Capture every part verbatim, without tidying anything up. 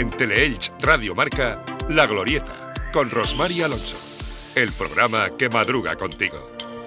En Teleelch Radio Marca, La Glorieta, con Rosmar y Alonso. El programa que madruga contigo.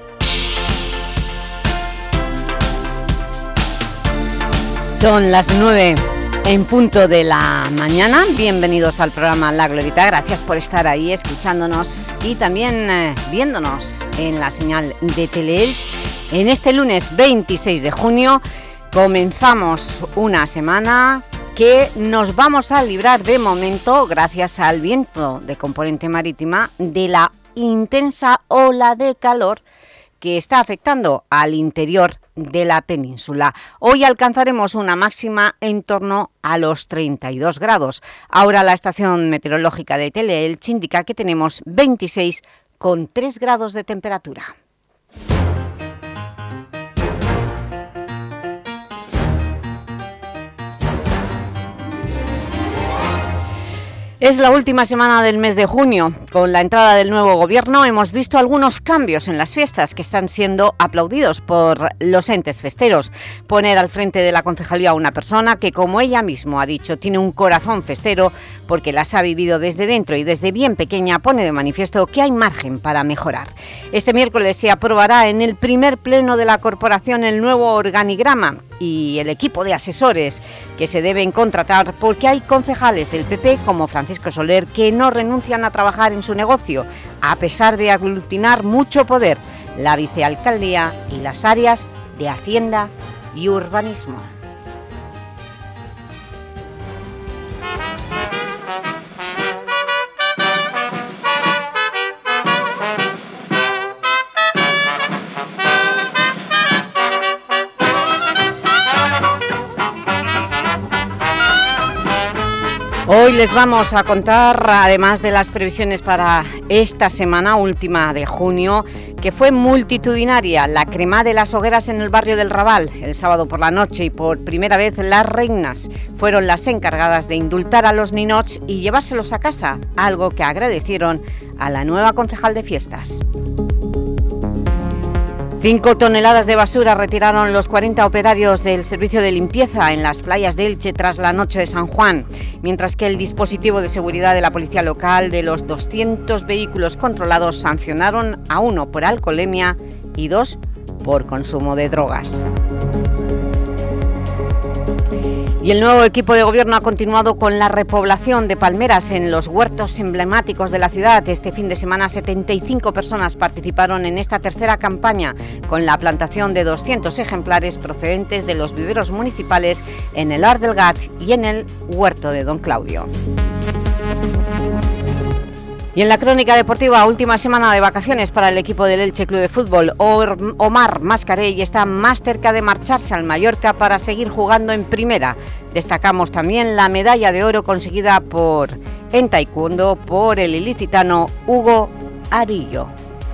Son las nueve en punto de la mañana. Bienvenidos al programa La Glorieta. Gracias por estar ahí escuchándonos y también eh, viéndonos en la señal de Teleelch. En este lunes veintiséis de junio comenzamos una semana que nos vamos a librar de momento, gracias al viento de componente marítima, de la intensa ola de calor que está afectando al interior de la península. Hoy alcanzaremos una máxima en torno a los treinta y dos grados. Ahora la estación meteorológica de Teleelch indica que tenemos veintiséis coma tres grados de temperatura. Es la última semana del mes de junio. Con la entrada del nuevo gobierno hemos visto algunos cambios en las fiestas que están siendo aplaudidos por los entes festeros. Poner al frente de la concejalía a una persona que, como ella misma ha dicho, tiene un corazón festero porque las ha vivido desde dentro y desde bien pequeña, pone de manifiesto que hay margen para mejorar. Este miércoles se aprobará en el primer pleno de la corporación el nuevo organigrama y el equipo de asesores que se deben contratar, porque hay concejales del P P como Francisco Soler que no renuncian a trabajar en su negocio a pesar de aglutinar mucho poder, la vicealcaldía y las áreas de Hacienda y Urbanismo. Hoy les vamos a contar, además de las previsiones para esta semana última de junio, que fue multitudinaria la crema de las hogueras en el barrio del Raval el sábado por la noche, y por primera vez las reinas fueron las encargadas de indultar a los ninots y llevárselos a casa, algo que agradecieron a la nueva concejal de fiestas. Cinco toneladas de basura retiraron los cuarenta operarios del servicio de limpieza en las playas de Elche tras la noche de San Juan, mientras que el dispositivo de seguridad de la policía local, de los doscientos vehículos controlados, sancionaron a uno por alcoholemia y dos por consumo de drogas. Y el nuevo equipo de gobierno ha continuado con la repoblación de palmeras en los huertos emblemáticos de la ciudad. Este fin de semana setenta y cinco personas participaron en esta tercera campaña con la plantación de doscientos ejemplares procedentes de los viveros municipales en el Ar del Gat y en el huerto de Don Claudio. Y en la crónica deportiva, última semana de vacaciones para el equipo del Elche Club de Fútbol. Omar Mascarell está más cerca de marcharse al Mallorca para seguir jugando en primera. Destacamos también la medalla de oro conseguida por en taekwondo por el ilicitano Hugo Arillo.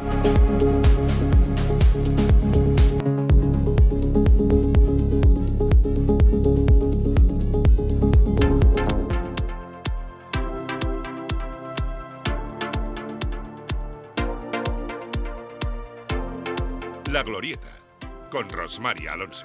La Glorieta, con Rosmar y Alonso.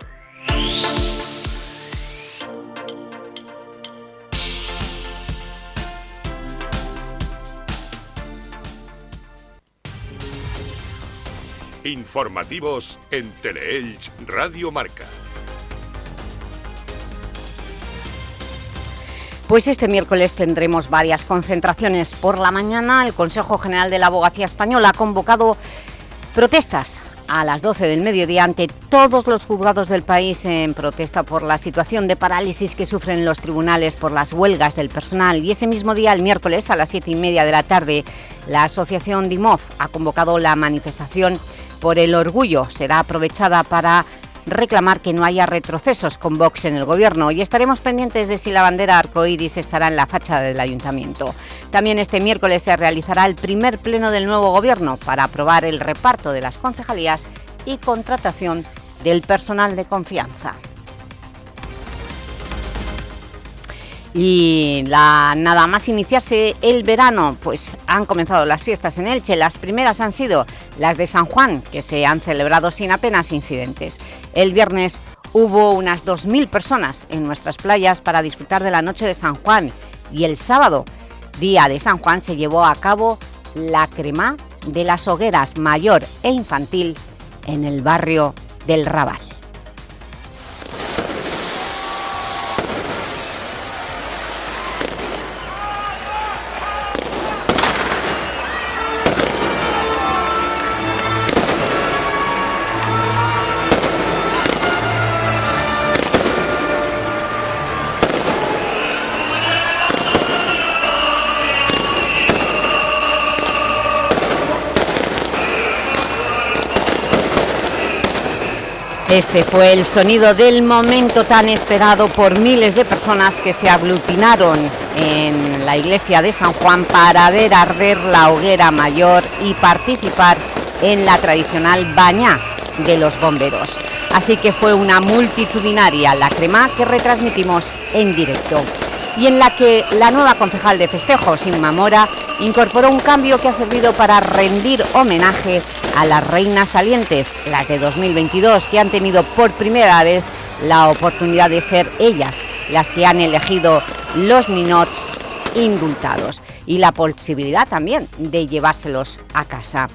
Informativos en Teleelch Radio Marca. Pues este miércoles tendremos varias concentraciones. Por la mañana, el Consejo General de la Abogacía Española ha convocado protestas a las doce del mediodía ante todos los juzgados del país en protesta por la situación de parálisis que sufren los tribunales por las huelgas del personal. Y ese mismo día, el miércoles, a las siete y media de la tarde, la asociación DIMOF ha convocado la manifestación por el orgullo. Será aprovechada para reclamar que no haya retrocesos con Vox en el Gobierno, y estaremos pendientes de si la bandera arcoíris estará en la fachada del Ayuntamiento. También este miércoles se realizará el primer pleno del nuevo Gobierno para aprobar el reparto de las concejalías y contratación del personal de confianza. Y la, nada más iniciarse el verano, pues han comenzado las fiestas en Elche. Las primeras han sido las de San Juan, que se han celebrado sin apenas incidentes. El viernes hubo unas dos mil personas en nuestras playas para disfrutar de la noche de San Juan, Y el sábado, día de San Juan, se llevó a cabo la cremá de las hogueras mayor e infantil en el barrio del Raval. Este fue el sonido del momento tan esperado por miles de personas que se aglutinaron en la iglesia de San Juan para ver arder la hoguera mayor y participar en la tradicional bañá de los bomberos. Así que fue una multitudinaria la cremá que retransmitimos en directo y en la que la nueva concejal de festejos, Inma Mora, incorporó un cambio que ha servido para rendir homenaje a las reinas salientes, las de dos mil veintidós, que han tenido por primera vez la oportunidad de ser ellas las que han elegido los ninots indultados y la posibilidad también de llevárselos a casa.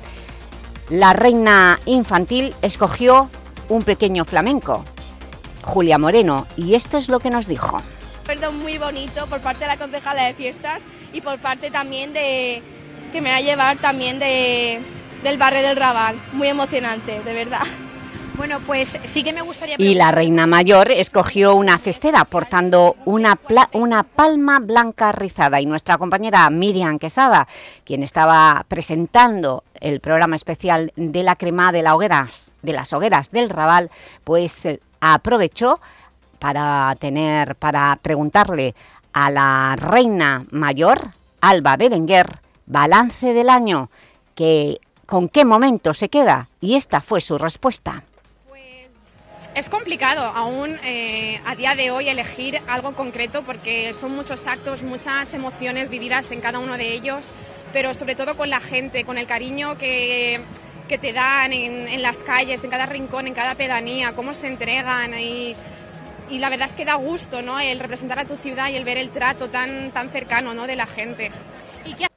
La reina infantil escogió un pequeño flamenco, Julia Moreno, y esto es lo que nos dijo. Perdón, muy bonito por parte de la concejala de fiestas y por parte también de que me va a llevar también de, del barrio del Raval. Muy emocionante, de verdad. Bueno, pues sí que me gustaría... Y la reina mayor escogió una festera portando una, pla una palma blanca rizada, y nuestra compañera Miriam Quesada, quien estaba presentando el programa especial de la cremá de, la hogueras, de las hogueras del Raval, pues eh, aprovechó para tener, para preguntarle a la reina mayor, Alba Berenguer, balance del año, que, con qué momento se queda, y esta fue su respuesta. Pues es complicado aún eh, a día de hoy elegir algo concreto, porque son muchos actos, muchas emociones vividas en cada uno de ellos, pero sobre todo con la gente, con el cariño que, que te dan en, en las calles, en cada rincón, en cada pedanía, cómo se entregan y... Y la verdad es que da gusto, ¿no?, el representar a tu ciudad y el ver el trato tan, tan cercano, ¿no?, de la gente. ¿Y qué?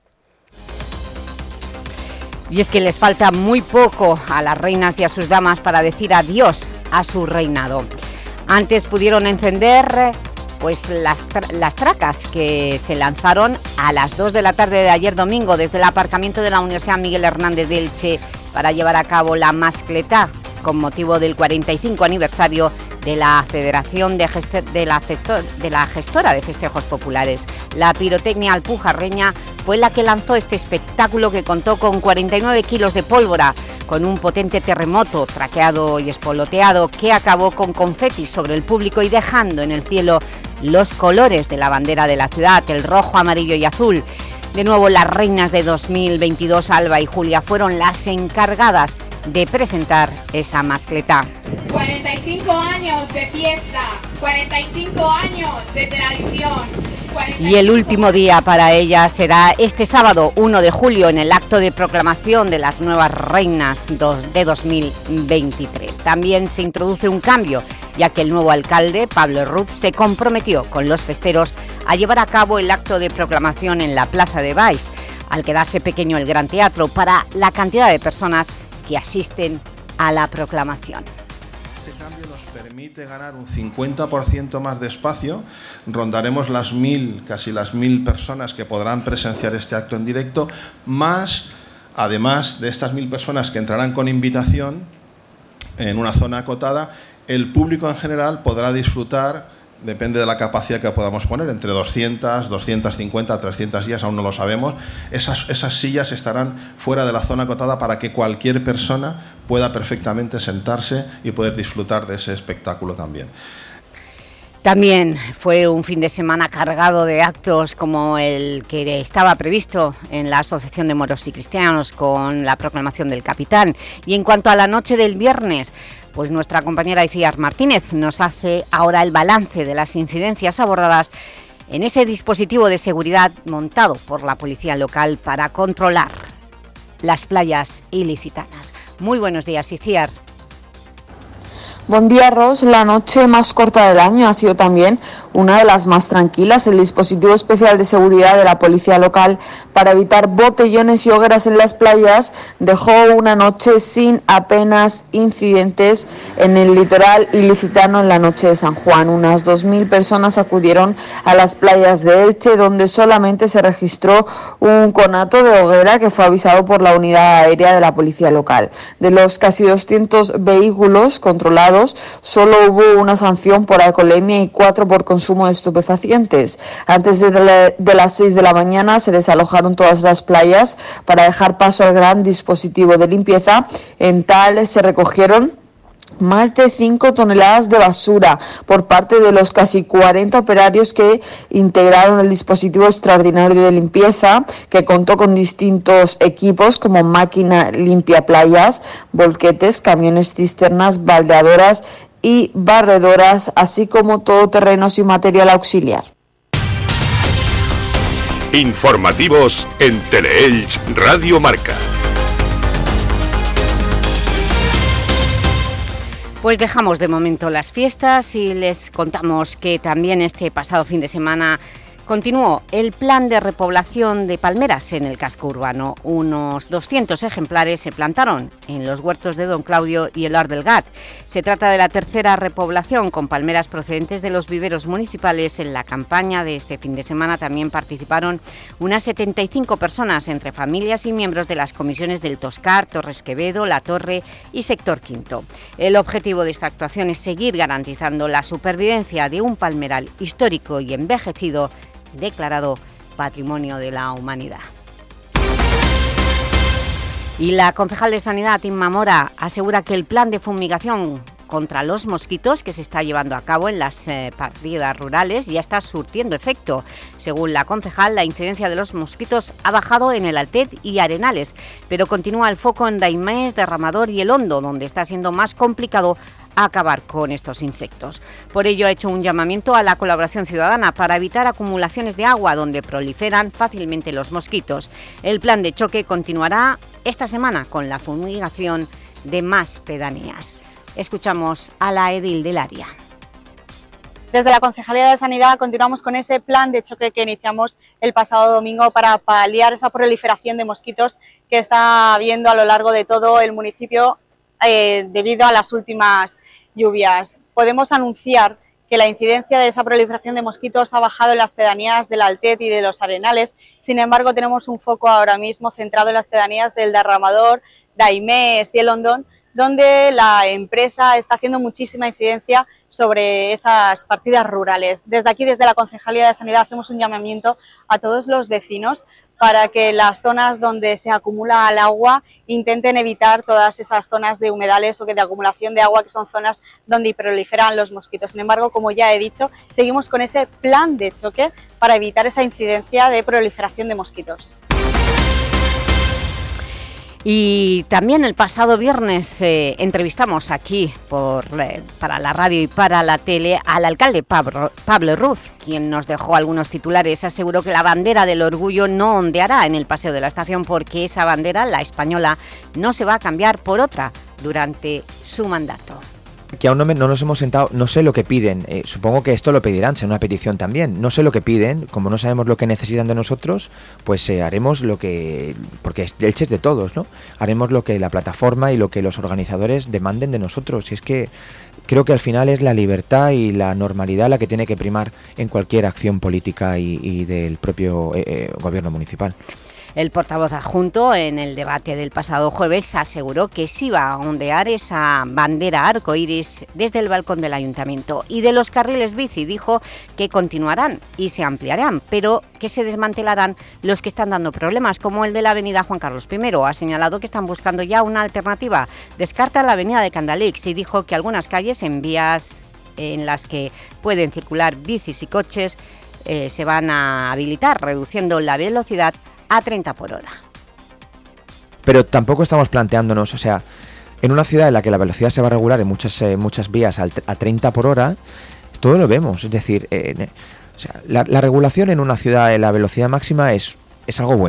Y es que les falta muy poco a las reinas y a sus damas para decir adiós a su reinado. Antes pudieron encender pues, las, tra las tracas que se lanzaron a las dos de la tarde de ayer domingo desde el aparcamiento de la Universidad Miguel Hernández de Elche para llevar a cabo la mascletá con motivo del cuarenta y cinco aniversario de la Federación de, de, la de la Gestora de Festejos Populares. La pirotecnia alpujarreña fue la que lanzó este espectáculo, que contó con cuarenta y nueve kilos de pólvora, con un potente terremoto traqueado y espoloteado que acabó con confetis sobre el público y dejando en el cielo los colores de la bandera de la ciudad, el rojo, amarillo y azul. De nuevo, las reinas de dos mil veintidós, Alba y Julia, fueron las encargadas de presentar esa mascletá. cuarenta y cinco años de fiesta, cuarenta y cinco años de tradición. Y el último día para ella será este sábado uno de julio en el acto de proclamación de las nuevas reinas de dos mil veintitrés. También se introduce un cambio, ya que el nuevo alcalde, Pablo Ruz, se comprometió con los festeros a llevar a cabo el acto de proclamación en la Plaza de Baix, al quedarse pequeño el Gran Teatro para la cantidad de personas que asisten a la proclamación. Este cambio nos permite ganar un cincuenta por ciento más de espacio, rondaremos las mil, casi las mil personas que podrán presenciar este acto en directo, más, además de estas mil personas que entrarán con invitación en una zona acotada, el público en general podrá disfrutar, depende de la capacidad que podamos poner, entre doscientas, doscientas cincuenta, trescientas sillas, aún no lo sabemos. Esas, esas sillas estarán fuera de la zona acotada para que cualquier persona pueda perfectamente sentarse y poder disfrutar de ese espectáculo también. También fue un fin de semana cargado de actos como el que estaba previsto en la Asociación de Moros y Cristianos con la proclamación del capitán. Y en cuanto a la noche del viernes, pues nuestra compañera Iciar Martínez nos hace ahora el balance de las incidencias abordadas en ese dispositivo de seguridad montado por la policía local para controlar las playas ilicitanas. Muy buenos días, Iciar. Buen día, Ros. La noche más corta del año ha sido también una de las más tranquilas. El dispositivo especial de seguridad de la policía local para evitar botellones y hogueras en las playas dejó una noche sin apenas incidentes en el litoral ilicitano en la noche de San Juan. Unas dos mil personas acudieron a las playas de Elche, donde solamente se registró un conato de hoguera que fue avisado por la unidad aérea de la policía local. De los casi doscientos vehículos controlados, solo hubo una sanción por alcoholemia y cuatro por consumo de estupefacientes. Antes de, la, de las seis de la mañana se desalojaron todas las playas para dejar paso al gran dispositivo de limpieza. En tal se recogieron más de cinco toneladas de basura por parte de los casi cuarenta operarios que integraron el dispositivo extraordinario de limpieza, que contó con distintos equipos como máquina limpia playas, volquetes, camiones cisternas, baldeadoras y barredoras, así como todoterrenos y material auxiliar. Informativos en Teleelch Radio Marca. Pues dejamos de momento las fiestas y les contamos que también este pasado fin de semana continuó el plan de repoblación de palmeras en el casco urbano. Unos doscientos ejemplares se plantaron en los huertos de Don Claudio y el Ar del Gat. Se trata de la tercera repoblación con palmeras procedentes de los viveros municipales. En la campaña de este fin de semana también participaron unas setenta y cinco personas, entre familias y miembros de las comisiones del Toscar, Torres Quevedo, La Torre y Sector Quinto. El objetivo de esta actuación es seguir garantizando la supervivencia de un palmeral histórico y envejecido declarado Patrimonio de la Humanidad. Y la concejal de Sanidad, Inma Mora, asegura que el plan de fumigación contra los mosquitos que se está llevando a cabo en las eh, partidas rurales ya está surtiendo efecto. Según la concejal, la incidencia de los mosquitos ha bajado en el Altet y Arenales, pero continúa el foco en Daimés, Derramador y El Hondo, donde está siendo más complicado acabar con estos insectos. Por ello ha hecho un llamamiento a la colaboración ciudadana para evitar acumulaciones de agua donde proliferan fácilmente los mosquitos. El plan de choque continuará esta semana con la fumigación de más pedanías. Escuchamos a la edil del área. Desde la Concejalía de Sanidad continuamos con ese plan de choque que iniciamos el pasado domingo para paliar esa proliferación de mosquitos que está habiendo a lo largo de todo el municipio eh, debido a las últimas lluvias. Podemos anunciar que la incidencia de esa proliferación de mosquitos ha bajado en las pedanías del Altet y de los Arenales. Sin embargo, tenemos un foco ahora mismo centrado en las pedanías del Derramador, Daimés y El Hondón, donde la empresa está haciendo muchísima incidencia sobre esas partidas rurales. Desde aquí, desde la Concejalía de Sanidad, hacemos un llamamiento a todos los vecinos para que las zonas donde se acumula el agua intenten evitar todas esas zonas de humedales o de acumulación de agua, que son zonas donde proliferan los mosquitos. Sin embargo, como ya he dicho, seguimos con ese plan de choque para evitar esa incidencia de proliferación de mosquitos. Y también el pasado viernes eh, entrevistamos aquí por, eh, para la radio y para la tele al alcalde Pablo, Pablo Ruz, quien nos dejó algunos titulares. Aseguró que la bandera del orgullo no ondeará en el paseo de la estación porque esa bandera, la española, no se va a cambiar por otra durante su mandato. Que aún no, me, no nos hemos sentado, no sé lo que piden, eh, supongo que esto lo pedirán, será una petición también, no sé lo que piden, como no sabemos lo que necesitan de nosotros, pues eh, haremos lo que, porque el Elche es de todos, ¿no? Haremos lo que la plataforma y lo que los organizadores demanden de nosotros, y es que creo que al final es la libertad y la normalidad la que tiene que primar en cualquier acción política y, y del propio eh, eh, gobierno municipal. El portavoz adjunto en el debate del pasado jueves aseguró que sí va a ondear esa bandera arcoíris desde el balcón del ayuntamiento. Y de los carriles bici dijo que continuarán y se ampliarán, pero que se desmantelarán los que están dando problemas, como el de la avenida Juan Carlos primero. Ha señalado que están buscando ya una alternativa. Descarta la avenida de Candalix y dijo que algunas calles en vías en las que pueden circular bicis y coches eh, se van a habilitar, reduciendo la velocidad a treinta por hora. Pero tampoco estamos planteándonos, o sea, en una ciudad en la que la velocidad se va a regular en muchas, eh, muchas vías a treinta por hora, todo lo vemos, es decir, eh, o sea, la, la regulación en una ciudad en la velocidad máxima es, es algo bueno,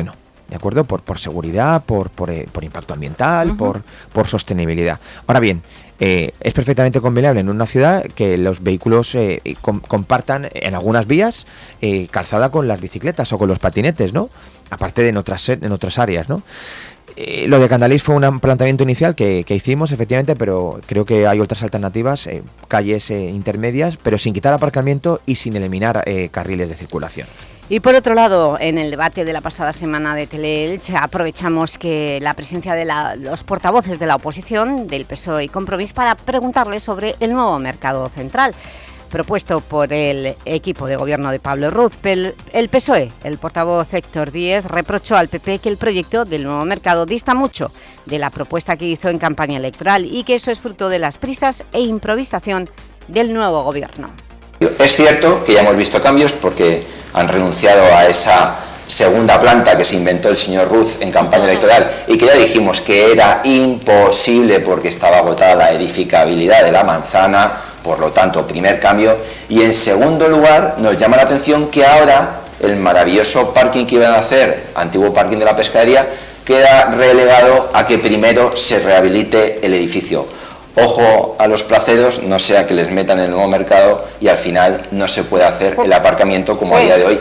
¿de acuerdo? Por, por seguridad, por, por, eh, por impacto ambiental, uh-huh. por, por sostenibilidad. Ahora bien, eh, es perfectamente convenible en una ciudad que los vehículos eh, com- compartan en algunas vías eh, calzada con las bicicletas o con los patinetes, ¿no? Aparte de en otras, en otras áreas, ¿no? Eh, lo de Candalís fue un planteamiento inicial que, que hicimos, efectivamente, pero creo que hay otras alternativas, eh, calles eh, intermedias, pero sin quitar aparcamiento y sin eliminar eh, carriles de circulación. Y por otro lado, en el debate de la pasada semana de Teleelch, aprovechamos que la presencia de la, los portavoces de la oposición, del P S O E y Compromís, para preguntarles sobre el nuevo mercado central propuesto por el equipo de gobierno de Pablo Ruz. El, el P S O E, el portavoz Héctor Díez, reprochó al P P que el proyecto del nuevo mercado dista mucho de la propuesta que hizo en campaña electoral y que eso es fruto de las prisas e improvisación del nuevo gobierno. Es cierto que ya hemos visto cambios porque han renunciado a esa segunda planta que se inventó el señor Ruz en campaña electoral y que ya dijimos que era imposible porque estaba agotada la edificabilidad de la manzana, por lo tanto, primer cambio. Y en segundo lugar, nos llama la atención que ahora el maravilloso parking que iban a hacer, antiguo parking de la pescadería, queda relegado a que primero se rehabilite el edificio. Ojo a los placedos, no sea que les metan en el nuevo mercado y al final no se pueda hacer el aparcamiento como a día de hoy.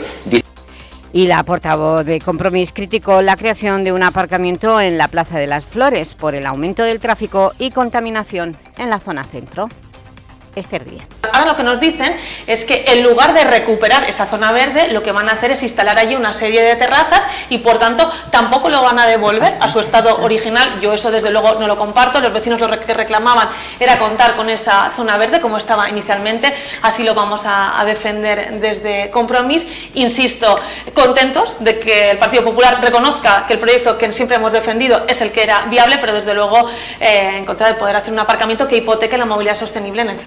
Y la portavoz de Compromís criticó la creación de un aparcamiento en la Plaza de las Flores por el aumento del tráfico y contaminación en la zona centro. Esther Díaz. Ahora lo que nos dicen es que en lugar de recuperar esa zona verde, lo que van a hacer es instalar allí una serie de terrazas y por tanto tampoco lo van a devolver a su estado original. Yo eso desde luego no lo comparto. Los vecinos lo que reclamaban era contar con esa zona verde como estaba inicialmente, así lo vamos a, a defender desde Compromís. Insisto, contentos de que el Partido Popular reconozca que el proyecto que siempre hemos defendido es el que era viable, pero desde luego eh, en contra de poder hacer un aparcamiento que hipoteque la movilidad sostenible en el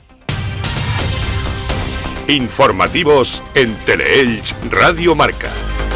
Informativos en Teleelch Radio Marca.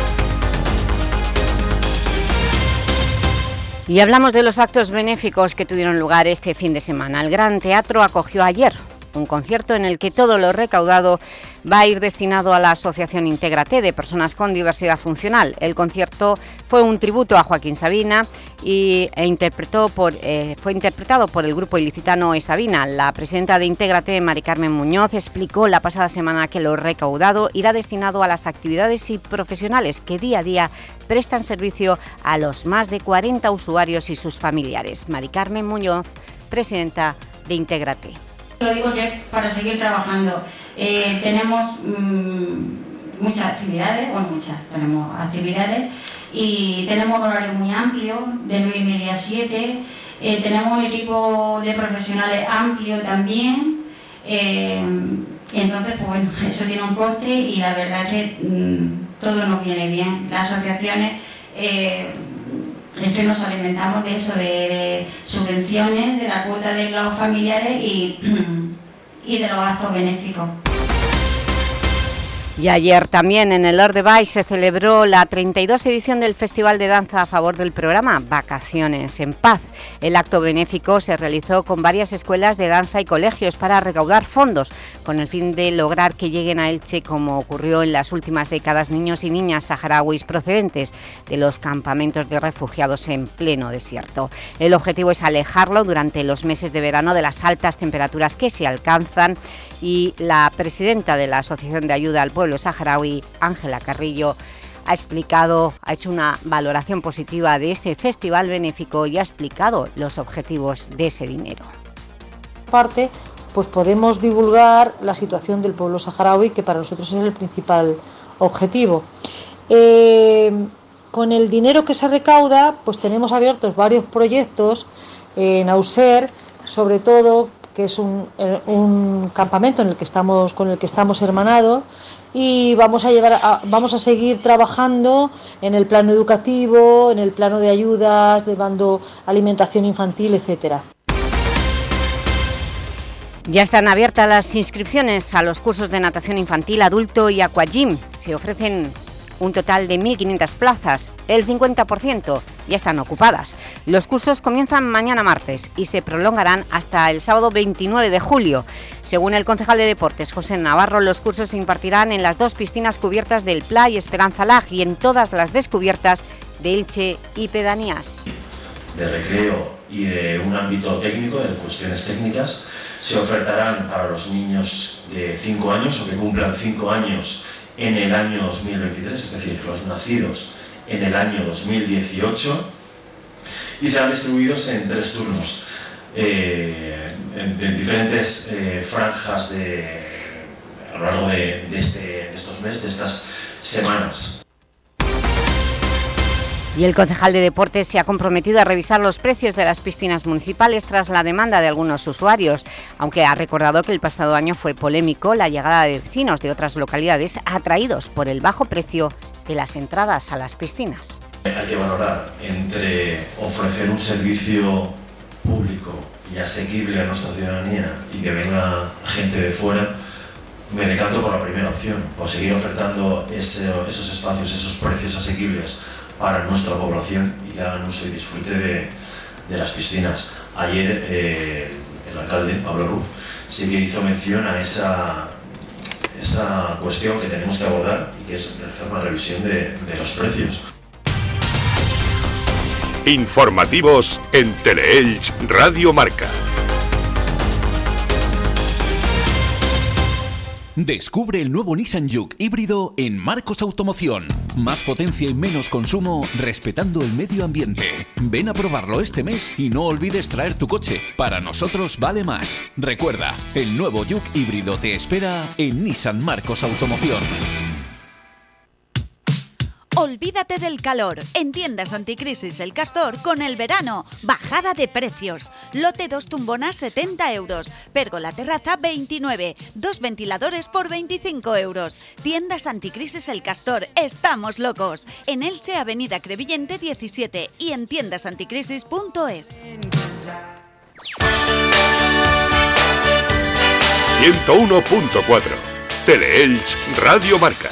Y hablamos de los actos benéficos que tuvieron lugar este fin de semana. El Gran Teatro acogió ayer un concierto en el que todo lo recaudado va a ir destinado a la Asociación Intégrate de Personas con Diversidad Funcional. El concierto fue un tributo a Joaquín Sabina y e interpretó por, eh, fue interpretado por el grupo ilicitano E Sabina. La presidenta de Intégrate, Mari Carmen Muñoz, explicó la pasada semana que lo recaudado irá destinado a las actividades y profesionales que día a día prestan servicio a los más de cuarenta usuarios y sus familiares. Mari Carmen Muñoz, presidenta de Intégrate. Lo digo ya para seguir trabajando. Eh, tenemos mmm, muchas actividades, bueno, muchas, tenemos actividades y tenemos un horario muy amplio, de nueve y media a siete, eh, tenemos un equipo de profesionales amplio también, eh, y entonces, pues bueno, eso tiene un coste y la verdad que mmm, todo nos viene bien. Las asociaciones, eh, es que nos alimentamos de eso, de, de subvenciones, de la cuota de los familiares y, y de los actos benéficos. Y ayer también en el Ordebay se celebró la treinta y dos edición del Festival de Danza a favor del programa Vacaciones en Paz. El acto benéfico se realizó con varias escuelas de danza y colegios para recaudar fondos, con el fin de lograr que lleguen a Elche, como ocurrió en las últimas décadas, niños y niñas saharauis procedentes de los campamentos de refugiados en pleno desierto. El objetivo es alejarlo durante los meses de verano de las altas temperaturas que se alcanzan, y la presidenta de la Asociación de Ayuda al Pueblo Saharaui, Ángela Carrillo, ha explicado, ha hecho una valoración positiva de ese festival benéfico y ha explicado los objetivos de ese dinero. Parte, pues podemos divulgar la situación del pueblo saharaui, que para nosotros es el principal objetivo. Eh, con el dinero que se recauda, pues tenemos abiertos varios proyectos en Auxerre, sobre todo, que es un, un campamento en el que estamos, con el que estamos hermanados, y vamos a llevar a, vamos a seguir trabajando en el plano educativo, en el plano de ayudas, llevando alimentación infantil, etcétera. Ya están abiertas las inscripciones a los cursos de natación infantil, adulto y aquagym. Se ofrecen un total de mil quinientas plazas, el cincuenta por ciento ya están ocupadas. Los cursos comienzan mañana martes y se prolongarán hasta el sábado veintinueve de julio. Según el concejal de Deportes, José Navarro, los cursos se impartirán en las dos piscinas cubiertas del Pla y Esperanza Lag y en todas las descubiertas de Elche y pedanías. De recreo y de un ámbito técnico, de cuestiones técnicas, se ofertarán para los niños de cinco años o que cumplan cinco años en el año dos mil veintitrés, es decir, los nacidos en el año dos mil dieciocho, y serán distribuidos en tres turnos, eh, en, en diferentes eh, franjas de, a lo largo de, de, este, de estos meses, de estas semanas. Y el concejal de Deportes se ha comprometido a revisar los precios de las piscinas municipales tras la demanda de algunos usuarios, aunque ha recordado que el pasado año fue polémico la llegada de vecinos de otras localidades atraídos por el bajo precio de las entradas a las piscinas. Hay que valorar entre ofrecer un servicio público y asequible a nuestra ciudadanía y que venga gente de fuera. Me decanto por la primera opción, por seguir ofertando ese, esos espacios, esos precios asequibles para nuestra población y que hagan uso y disfrute de, de las piscinas. Ayer eh, el alcalde, Pablo Ruz, sí que hizo mención a esa, esa cuestión que tenemos que abordar y que es hacer una revisión de, de los precios. Informativos en Teleelch Radio Marca. Descubre el nuevo Nissan Juke híbrido en Marcos Automoción. Más potencia y menos consumo, respetando el medio ambiente. Ven a probarlo este mes y no olvides traer tu coche. Para nosotros vale más. Recuerda, el nuevo Juke híbrido te espera en Nissan Marcos Automoción. Olvídate del calor. En Tiendas Anticrisis El Castor con el verano. Bajada de precios. Lote dos tumbonas setenta euros. Pérgola terraza veintinueve. Dos ventiladores por veinticinco euros. Tiendas Anticrisis El Castor. Estamos locos. En Elche, Avenida Crevillente diecisiete y en tiendas anticrisis punto es. ciento uno punto cuatro. Teleelch Radio Marca.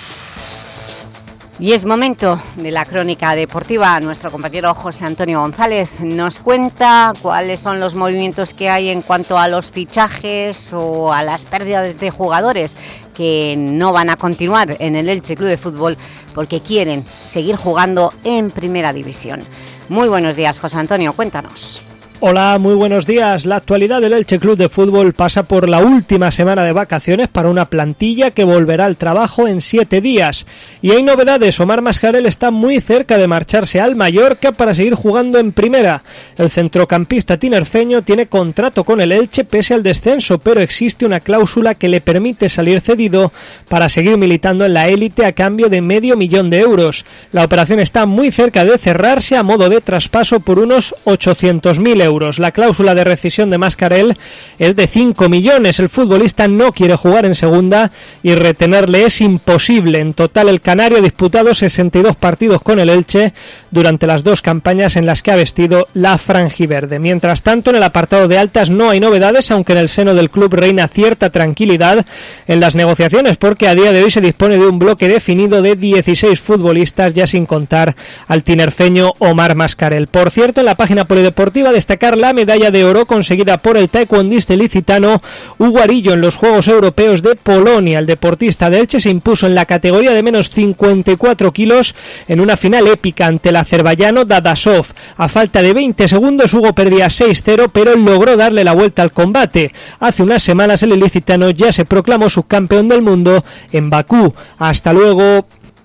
Y es momento de la crónica deportiva. Nuestro compañero José Antonio González nos cuenta cuáles son los movimientos que hay en cuanto a los fichajes o a las pérdidas de jugadores que no van a continuar en el Elche Club de Fútbol porque quieren seguir jugando en Primera División. Muy buenos días, José Antonio, cuéntanos. Hola, muy buenos días. La actualidad del Elche Club de Fútbol pasa por la última semana de vacaciones para una plantilla que volverá al trabajo en siete días. Y hay novedades. Omar Mascarell está muy cerca de marcharse al Mallorca para seguir jugando en primera. El centrocampista tinerfeño tiene contrato con el Elche pese al descenso, pero existe una cláusula que le permite salir cedido para seguir militando en la élite a cambio de medio millón de euros. La operación está muy cerca de cerrarse a modo de traspaso por unos ochocientos mil euros. La cláusula de rescisión de Mascarell es de cinco millones. El futbolista no quiere jugar en segunda y retenerle es imposible. En total, el canario ha disputado sesenta y dos partidos con el Elche durante las dos campañas en las que ha vestido la franjiverde. Mientras tanto, en el apartado de altas no hay novedades, aunque en el seno del club reina cierta tranquilidad en las negociaciones, porque a día de hoy se dispone de un bloque definido de dieciséis futbolistas, ya sin contar al tinerfeño Omar Mascarell. Por cierto, en la página polideportiva destaca la medalla de oro conseguida por el taekwondista ilicitano Hugo Arillo en los Juegos Europeos de Polonia. El deportista de Elche se impuso en la categoría de menos cincuenta y cuatro kilos en una final épica ante el azerbaiyano Dadasov. A falta de veinte segundos, Hugo perdía seis cero, pero logró darle la vuelta al combate. Hace unas semanas el ilicitano ya se proclamó subcampeón del mundo en Bakú. Hasta luego.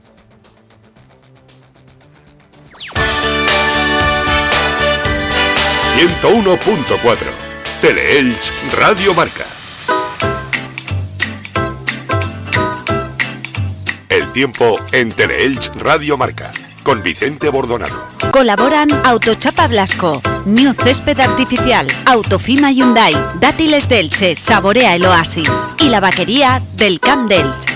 ciento uno punto cuatro. Teleelch Radio Marca. El tiempo en Teleelch Radio Marca con Vicente Bordonado. Colaboran Autochapa Blasco, New Césped Artificial, Autofima Hyundai, Dátiles de Elche, saborea el oasis y la vaquería del Camp d'Elche.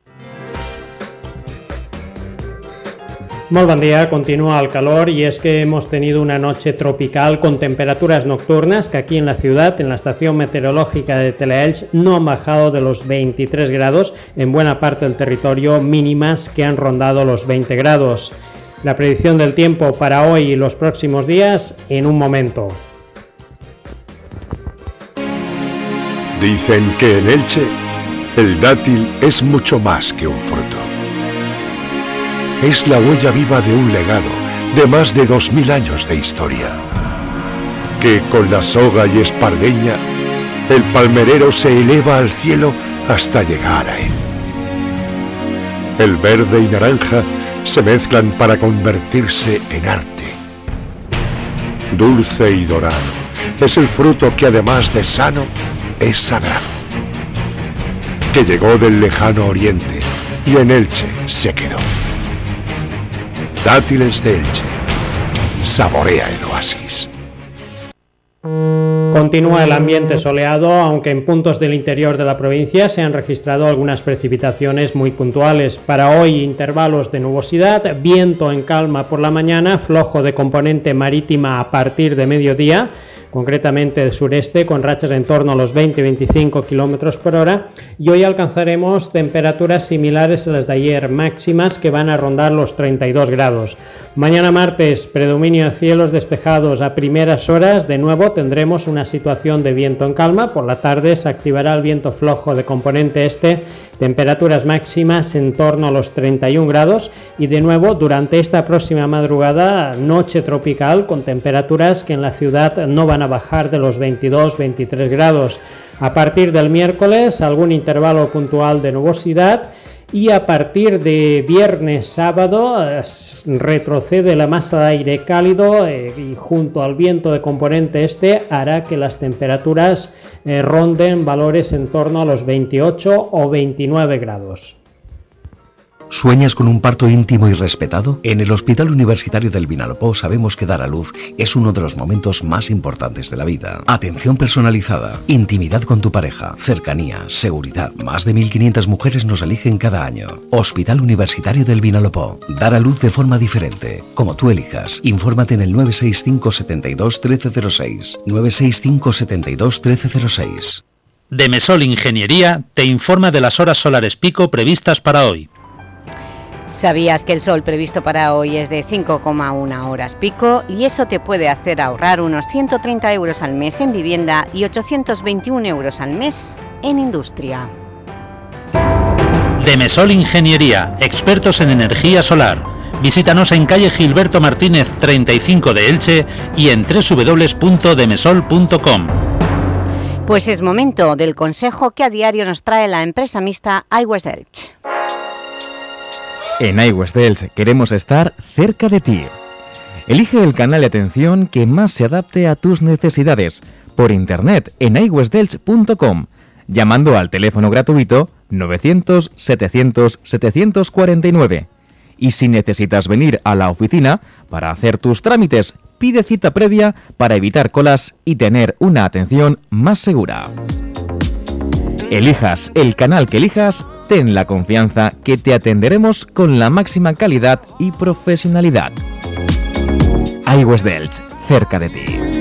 Muy buen día, continúa el calor y es que hemos tenido una noche tropical con temperaturas nocturnas que aquí en la ciudad, en la estación meteorológica de Teleelch, no han bajado de los veintitrés grados, en buena parte del territorio mínimas que han rondado los veinte grados. La predicción del tiempo para hoy y los próximos días en un momento. Dicen que en Elche el dátil es mucho más que un fruto. Es la huella viva de un legado de más de dos mil años de historia, que con la soga y espardeña el palmerero se eleva al cielo hasta llegar a él. El verde y naranja se mezclan para convertirse en arte. Dulce y dorado es el fruto que además de sano es sagrado, que llegó del lejano oriente y en Elche se quedó. Dátiles de Elche. Saborea el oasis. Continúa el ambiente soleado, aunque en puntos del interior de la provincia se han registrado algunas precipitaciones muy puntuales. Para hoy, intervalos de nubosidad, viento en calma por la mañana, flojo de componente marítima a partir de mediodía, concretamente del sureste, con rachas en torno a los veinte a veinticinco kilómetros por hora, y hoy alcanzaremos temperaturas similares a las de ayer, máximas que van a rondar los treinta y dos grados. Mañana martes, predominio de cielos despejados a primeras horas. De nuevo tendremos una situación de viento en calma. Por la tarde se activará el viento flojo de componente este, temperaturas máximas en torno a los treinta y un grados, y de nuevo durante esta próxima madrugada, noche tropical con temperaturas que en la ciudad no van a bajar de los veintidós a veintitrés grados. A partir del miércoles, algún intervalo puntual de nubosidad, y a partir de viernes, sábado, eh, retrocede la masa de aire cálido eh, y junto al viento de componente este hará que las temperaturas eh, ronden valores en torno a los veintiocho o veintinueve grados. ¿Sueñas con un parto íntimo y respetado? En el Hospital Universitario del Vinalopó sabemos que dar a luz es uno de los momentos más importantes de la vida. Atención personalizada, intimidad con tu pareja, cercanía, seguridad. Más de mil quinientas mujeres nos eligen cada año. Hospital Universitario del Vinalopó. Dar a luz de forma diferente, como tú elijas. Infórmate en el nueve seis cinco, setenta y dos, trece cero seis. nueve seis cinco, setenta y dos, trece cero seis. Demesol Ingeniería te informa de las horas solares pico previstas para hoy. ¿Sabías que el sol previsto para hoy es de cinco coma uno horas pico y eso te puede hacer ahorrar unos ciento treinta euros al mes en vivienda y ochocientos veintiún euros al mes en industria? Demesol Ingeniería, expertos en energía solar. Visítanos en calle Gilberto Martínez treinta y cinco de Elche y en doble u doble u doble u punto demesol punto com. Pues es momento del consejo que a diario nos trae la empresa mixta iWest Elche. En iWest Elche queremos estar cerca de ti. Elige el canal de atención que más se adapte a tus necesidades por internet en i west elche punto com, llamando al teléfono gratuito novecientos, setecientos, setecientos cuarenta y nueve. Y si necesitas venir a la oficina para hacer tus trámites, pide cita previa para evitar colas y tener una atención más segura. Elijas el canal que elijas, ten la confianza que te atenderemos con la máxima calidad y profesionalidad. iWest Elche, cerca de ti.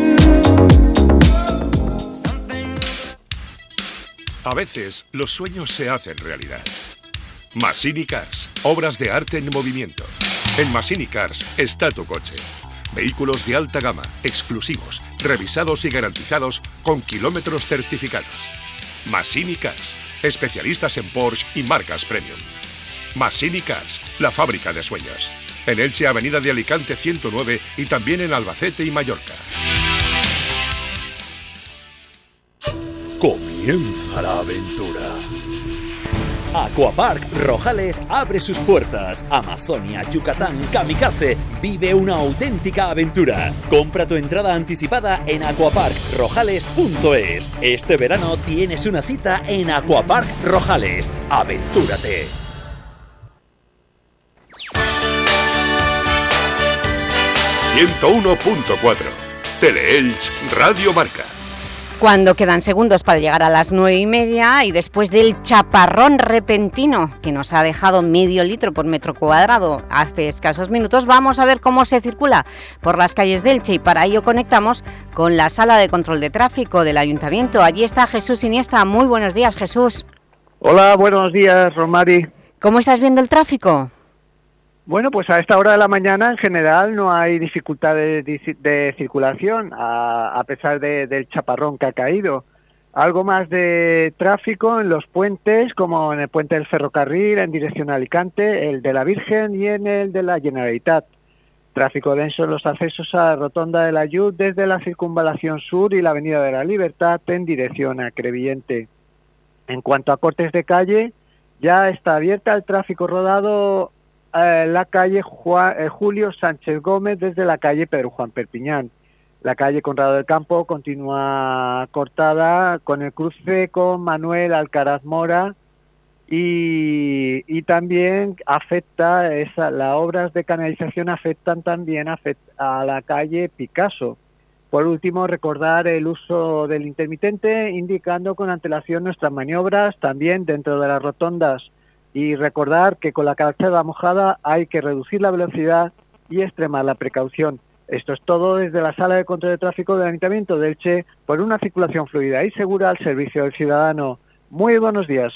A veces los sueños se hacen realidad. Massini Cars, obras de arte en movimiento. En Massini Cars está tu coche. Vehículos de alta gama, exclusivos, revisados y garantizados con kilómetros certificados. Massini Cars, especialistas en Porsche y marcas premium. Massini Cars, la fábrica de sueños. En Elche, Avenida de Alicante ciento nueve y también en Albacete y Mallorca. Comienza la aventura. Aquapark Rojales abre sus puertas. Amazonia, Yucatán, Kamikaze. Vive una auténtica aventura. Compra tu entrada anticipada en aquapark rojales punto es. Este verano tienes una cita en Aquapark Rojales. ¡Aventúrate! ciento uno punto cuatro. Teleelch Radio Marca. Cuando quedan segundos para llegar a las nueve y media y después del chaparrón repentino que nos ha dejado medio litro por metro cuadrado hace escasos minutos, vamos a ver cómo se circula por las calles de Elche y para ello conectamos con la Sala de Control de Tráfico del Ayuntamiento. Allí está Jesús Iniesta. Muy buenos días, Jesús. Hola, buenos días, Rosmari. ¿Cómo estás viendo el tráfico? Bueno, pues a esta hora de la mañana en general no hay dificultades de, de circulación, a, a pesar de, del chaparrón que ha caído. Algo más de tráfico en los puentes, como en el puente del ferrocarril en dirección a Alicante, el de la Virgen y en el de la Generalitat. Tráfico denso en los accesos a la Rotonda de la Llut desde la Circunvalación Sur y la Avenida de la Libertad en dirección a Crevillente. En cuanto a cortes de calle, ya está abierta el tráfico rodado en la calle Juan, eh, Julio Sánchez Gómez desde la calle Pedro Juan Perpiñán. La calle Conrado del Campo continúa cortada con el cruce con Manuel Alcaraz Mora y, y también afecta, esa, las obras de canalización afectan también afecta a la calle Picasso. Por último, recordar el uso del intermitente, indicando con antelación nuestras maniobras también dentro de las rotondas. Y recordar que con la calzada mojada hay que reducir la velocidad y extremar la precaución. Esto es todo desde la Sala de Control de Tráfico del Ayuntamiento de Elche por una circulación fluida y segura al servicio del ciudadano. Muy buenos días.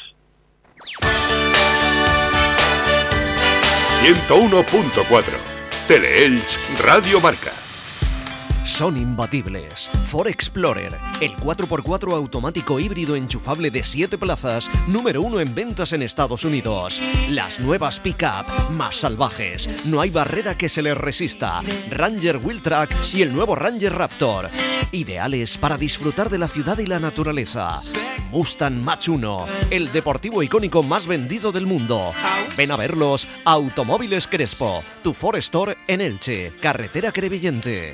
ciento uno punto cuatro Teleelch Radio Marca. Son imbatibles. Ford Explorer, el cuatro por cuatro automático híbrido enchufable de siete plazas, número uno en ventas en Estados Unidos. Las nuevas pick-up, más salvajes, no hay barrera que se les resista. Ranger Wheeltrack y el nuevo Ranger Raptor, ideales para disfrutar de la ciudad y la naturaleza. Mustang Mach uno, el deportivo icónico más vendido del mundo. Ven a verlos a Automóviles Crespo, tu Ford Store en Elche, carretera Crevillente.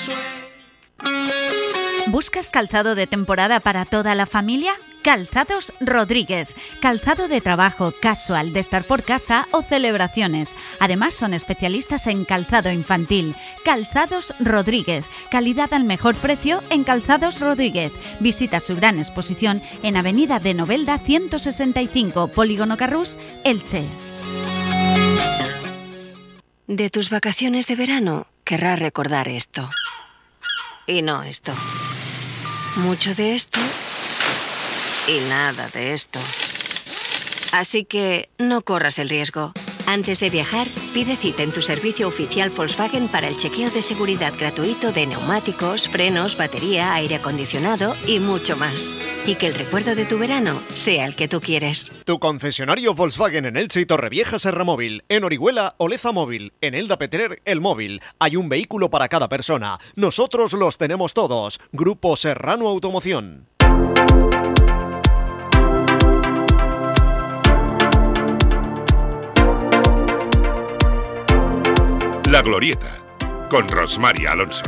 ¿Buscas calzado de temporada para toda la familia? Calzados Rodríguez. Calzado de trabajo, casual, de estar por casa o celebraciones. Además, son especialistas en calzado infantil. Calzados Rodríguez. Calidad al mejor precio en Calzados Rodríguez. Visita su gran exposición en Avenida de Novelda ciento sesenta y cinco, Polígono Carrús, Elche. De tus vacaciones de verano, querrás recordar esto. Y no esto. Mucho de esto y nada de esto. Así que no corras el riesgo. Antes de viajar, pide cita en tu servicio oficial Volkswagen para el chequeo de seguridad gratuito de neumáticos, frenos, batería, aire acondicionado y mucho más. Y que el recuerdo de tu verano sea el que tú quieres. Tu concesionario Volkswagen en Elche y Torrevieja Serra Móvil. En Orihuela, Oleza Móvil. En Elda Petrer, El Móvil. Hay un vehículo para cada persona. Nosotros los tenemos todos. Grupo Serrano Automoción. La Glorieta, con Rosmar Alonso.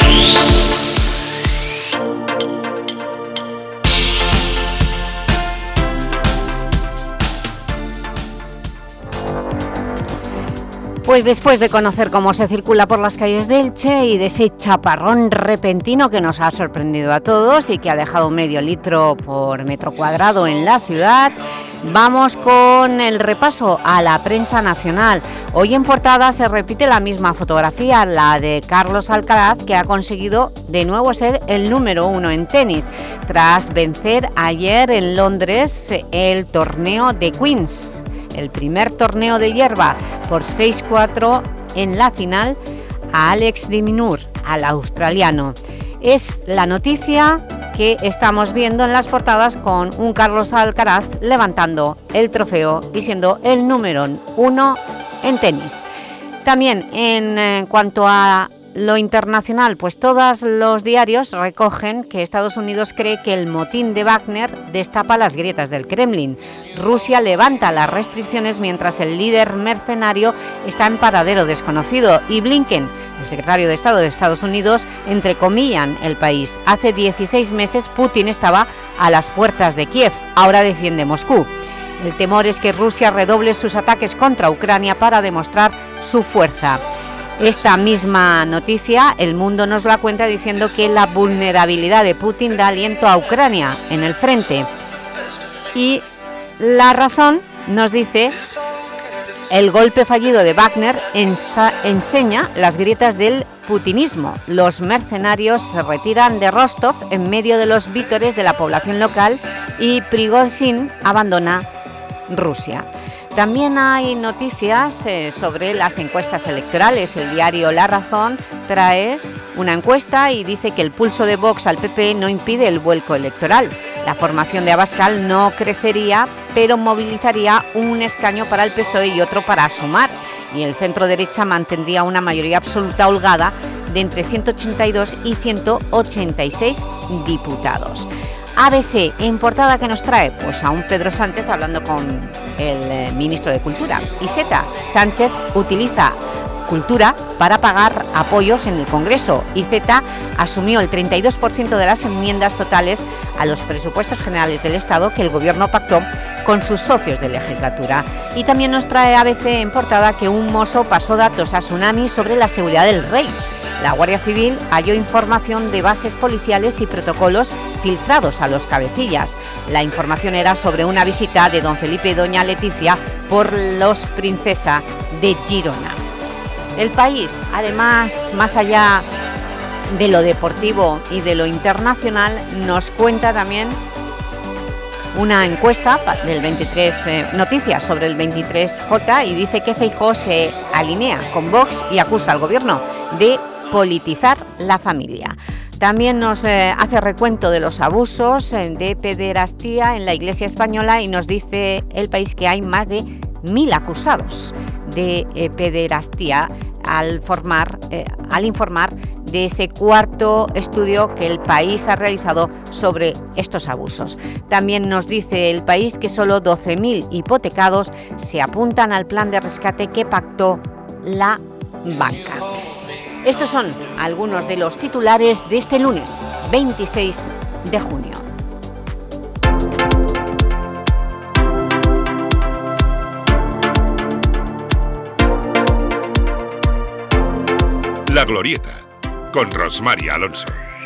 Pues después de conocer cómo se circula por las calles de Elche y de ese chaparrón repentino que nos ha sorprendido a todos y que ha dejado medio litro por metro cuadrado en la ciudad, vamos con el repaso a la prensa nacional. Hoy en portada se repite la misma fotografía, la de Carlos Alcaraz, que ha conseguido de nuevo ser el número uno en tenis, tras vencer ayer en Londres el torneo de Queens, el primer torneo de hierba, por seis cuatro en la final a Alex de Minaur, al australiano. Es la noticia que estamos viendo en las portadas, con un Carlos Alcaraz levantando el trofeo y siendo el número uno en tenis. También en eh, cuanto a lo internacional, pues todos los diarios recogen que Estados Unidos cree que el motín de Wagner destapa las grietas del Kremlin. Rusia levanta las restricciones mientras el líder mercenario está en paradero desconocido. Y Blinken, el secretario de Estado de Estados Unidos, entrecomillan el país. Hace dieciséis meses Putin estaba a las puertas de Kiev, ahora defiende Moscú. El temor es que Rusia redoble sus ataques contra Ucrania para demostrar su fuerza. Esta misma noticia, El Mundo nos la cuenta diciendo que la vulnerabilidad de Putin da aliento a Ucrania en el frente. Y La Razón nos dice: el golpe fallido de Wagner enseña las grietas del putinismo. Los mercenarios se retiran de Rostov en medio de los vítores de la población local y Prigozhin abandona Rusia. También hay noticias eh, sobre las encuestas electorales. El diario La Razón trae una encuesta y dice que el pulso de Vox al P P no impide el vuelco electoral. La formación de Abascal no crecería, pero movilizaría un escaño para el P S O E y otro para Sumar. y el centro-derecha mantendría una mayoría absoluta holgada de entre ciento ochenta y dos y ciento ochenta y seis diputados. A B C, en portada, que nos trae pues a un Pedro Sánchez hablando con el eh, ministro de Cultura. Y Z, Sánchez utiliza Cultura para pagar apoyos en el Congreso. Y Z asumió el treinta y dos por ciento de las enmiendas totales a los presupuestos generales del Estado que el Gobierno pactó con sus socios de legislatura. Y también nos trae A B C en portada que un mozo pasó datos a Tsunami sobre la seguridad del rey. La Guardia Civil halló información de bases policiales y protocolos filtrados a los cabecillas. La información era sobre una visita de don Felipe y doña Leticia por los Princesa de Girona. El País, además, más allá de lo deportivo y de lo internacional, nos cuenta también una encuesta del veintitrés, eh, noticias sobre el veintitrés J, y dice que Feijóo se alinea con Vox y acusa al Gobierno de politizar la familia. También nos eh, hace recuento de los abusos eh, de pederastía en la Iglesia española y nos dice El País que hay más de mil acusados de eh, pederastía al, formar, eh, al informar de ese cuarto estudio que El País ha realizado sobre estos abusos. También nos dice El País que solo doce mil hipotecados se apuntan al plan de rescate que pactó la banca. Estos son algunos de los titulares de este lunes, veintiséis de junio. La Glorieta, con Rosmar Alonso.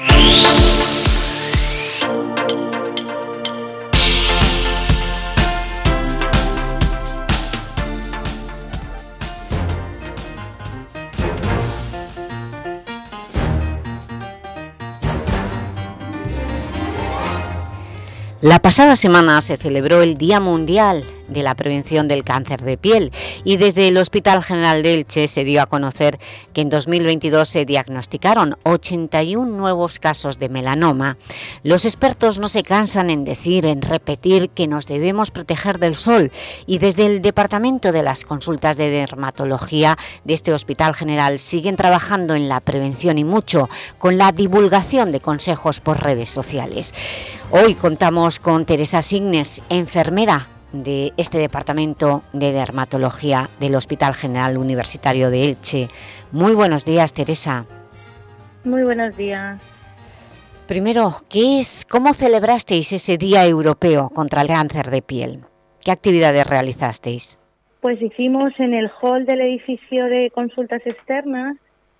La pasada semana se celebró el Día Mundial de la Prevención del Cáncer de Piel y desde el Hospital General de Elche se dio a conocer que en dos mil veintidós se diagnosticaron ochenta y uno nuevos casos de melanoma. Los expertos no se cansan en decir, en repetir que nos debemos proteger del sol y desde el Departamento de las Consultas de Dermatología de este Hospital General siguen trabajando en la prevención y mucho con la divulgación de consejos por redes sociales. Hoy contamos con Teresa Signes, enfermera de este Departamento de Dermatología del Hospital General Universitario de Elche. Muy buenos días, Teresa. Muy buenos días. Primero, ¿qué es, cómo celebrasteis ese Día Europeo contra el Cáncer de Piel? ¿Qué actividades realizasteis? Pues hicimos en el hall del edificio de consultas externas,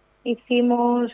hicimos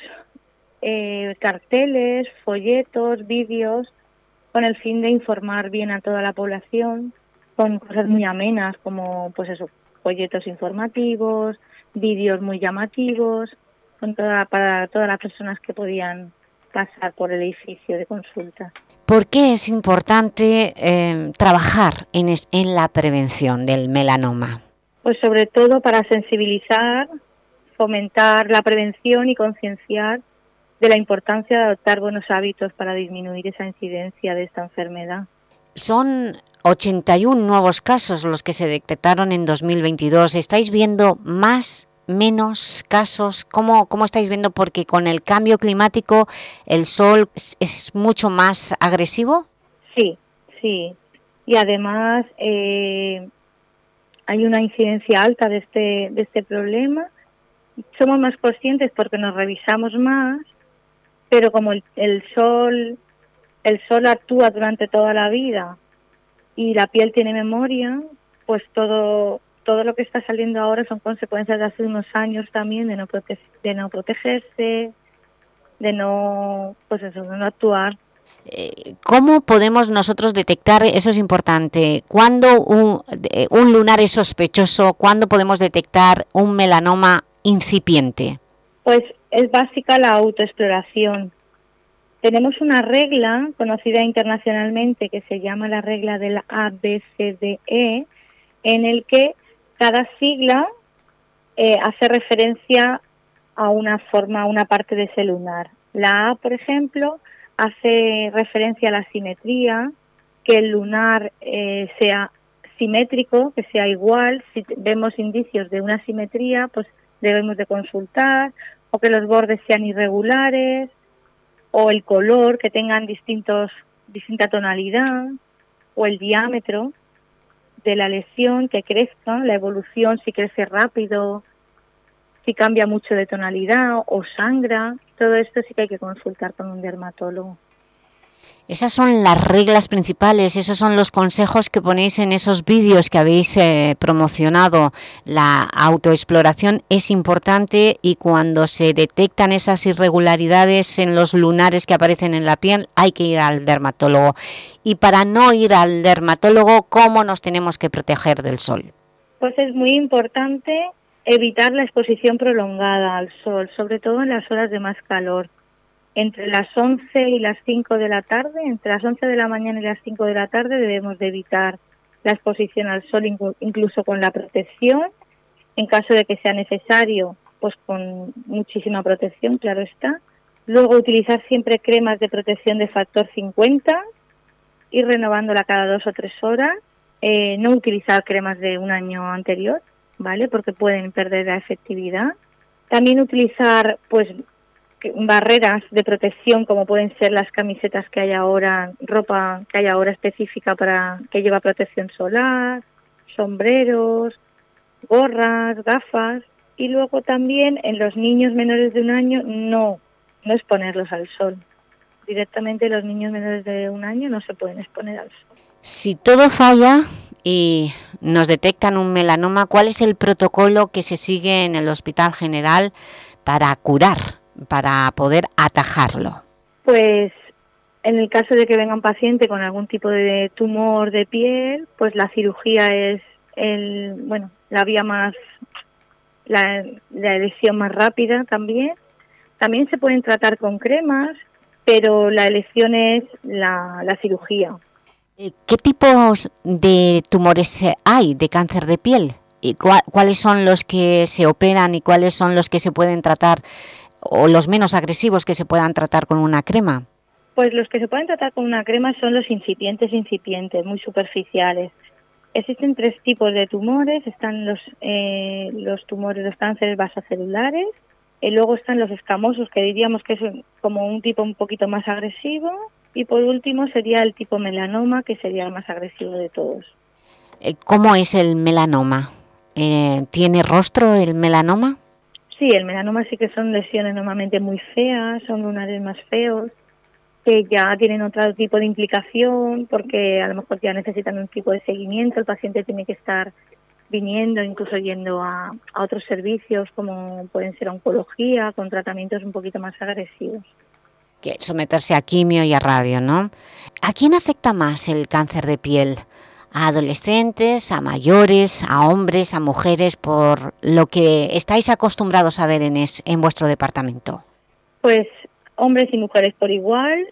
eh, carteles, folletos, vídeos, con el fin de informar bien a toda la población, con cosas muy amenas como pues eso, folletos informativos, vídeos muy llamativos, con toda, para todas las personas que podían pasar por el edificio de consulta. ¿Por qué es importante eh, trabajar en, es, en la prevención del melanoma? Pues sobre todo para sensibilizar, fomentar la prevención y concienciar de la importancia de adoptar buenos hábitos para disminuir esa incidencia de esta enfermedad. Son ochenta y uno nuevos casos los que se detectaron en dos mil veintidós. ¿Estáis viendo más, menos casos? ¿Cómo, cómo estáis viendo? Porque con el cambio climático el sol es, es mucho más agresivo. Sí, sí. Y además eh, hay una incidencia alta de este, de este problema. Somos más conscientes porque nos revisamos más, pero como el, el sol el sol actúa durante toda la vida y la piel tiene memoria, pues todo todo lo que está saliendo ahora son consecuencias de hace unos años también de no prote- de no protegerse, de no pues eso, de no actuar. ¿Cómo podemos nosotros detectar, eso es importante, cuándo un, un lunar es sospechoso, cuándo podemos detectar un melanoma incipiente? Pues es básica la autoexploración. Tenemos una regla conocida internacionalmente que se llama la regla del A B C D E, en el que cada sigla eh, hace referencia a una forma, a una parte de ese lunar. La A, por ejemplo, hace referencia a la simetría, que el lunar eh, sea simétrico, que sea igual. Si vemos indicios de una simetría, pues debemos de consultar, o que los bordes sean irregulares, o el color, que tengan distintos, distinta tonalidad, o el diámetro de la lesión, que crezca, la evolución, si crece rápido, si cambia mucho de tonalidad o sangra. Todo esto sí que hay que consultar con un dermatólogo. Esas son las reglas principales, esos son los consejos que ponéis en esos vídeos que habéis eh, promocionado. La autoexploración es importante y cuando se detectan esas irregularidades en los lunares que aparecen en la piel, hay que ir al dermatólogo. Y para no ir al dermatólogo, ¿cómo nos tenemos que proteger del sol? Pues es muy importante evitar la exposición prolongada al sol, sobre todo en las horas de más calor. Entre las once y las cinco de la tarde, entre las once de la mañana y las cinco de la tarde debemos de evitar la exposición al sol, incluso con la protección. En caso de que sea necesario, pues con muchísima protección, claro está. Luego utilizar siempre cremas de protección de factor cincuenta, ir renovándola cada dos o tres horas. Eh, no utilizar cremas de un año anterior, ¿vale? Porque pueden perder la efectividad. También utilizar, pues, barreras de protección, como pueden ser las camisetas que hay ahora, ropa que hay ahora específica para que lleva protección solar, sombreros, gorras, gafas. Y luego también en los niños menores de un año no, no exponerlos al sol. Directamente los niños menores de un año no se pueden exponer al sol. Si todo falla y nos detectan un melanoma, ¿cuál es el protocolo que se sigue en el Hospital General para curar, para poder atajarlo? Pues en el caso de que venga un paciente con algún tipo de tumor de piel, pues la cirugía es el, bueno, la vía más, la, la elección más rápida también. También se pueden tratar con cremas, pero la elección es la, la cirugía. ¿Qué tipos de tumores hay de cáncer de piel? ¿Y cuáles son los que se operan y cuáles son los que se pueden tratar, o los menos agresivos que se puedan tratar con una crema? Pues los que se pueden tratar con una crema son los incipientes incipientes, muy superficiales. Existen tres tipos de tumores. Están los, eh, los tumores, los cánceres vasocelulares, y luego están los escamosos, que diríamos que es como un tipo un poquito más agresivo, y por último sería el tipo melanoma, que sería el más agresivo de todos. ¿Cómo es el melanoma? Eh, ¿Tiene rostro el melanoma? Sí, el melanoma sí que son lesiones normalmente muy feas, son lunares más feos, que ya tienen otro tipo de implicación, porque a lo mejor ya necesitan un tipo de seguimiento. El paciente tiene que estar viniendo, incluso yendo a, a otros servicios, como pueden ser oncología, con tratamientos un poquito más agresivos. Que someterse a quimio y a radio, ¿no? ¿A quién afecta más el cáncer de piel? ¿A adolescentes, a mayores, a hombres, a mujeres, por lo que estáis acostumbrados a ver en, es, en vuestro departamento? Pues hombres y mujeres por igual.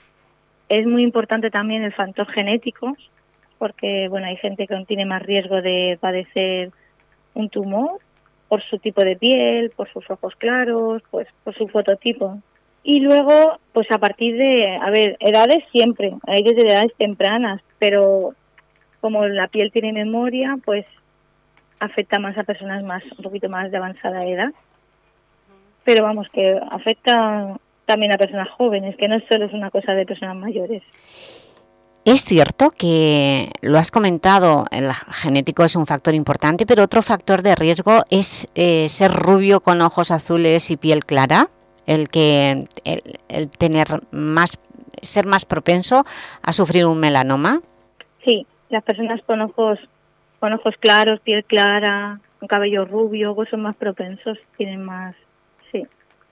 Es muy importante también el factor genético, porque bueno, hay gente que tiene más riesgo de padecer un tumor por su tipo de piel, por sus ojos claros, pues por su fototipo. Y luego, pues a partir de, a ver, edades siempre, hay desde edades tempranas, pero como la piel tiene memoria, pues afecta más a personas más, un poquito más de avanzada edad. Pero vamos, que afecta también a personas jóvenes, que no solo es una cosa de personas mayores. Es cierto que, lo has comentado, el genético es un factor importante, pero otro factor de riesgo es eh, ser rubio con ojos azules y piel clara, el que el, el tener más, ser más propenso a sufrir un melanoma. Sí, las personas con ojos con ojos claros, piel clara, con cabello rubio, pues son más propensos, tienen más, sí.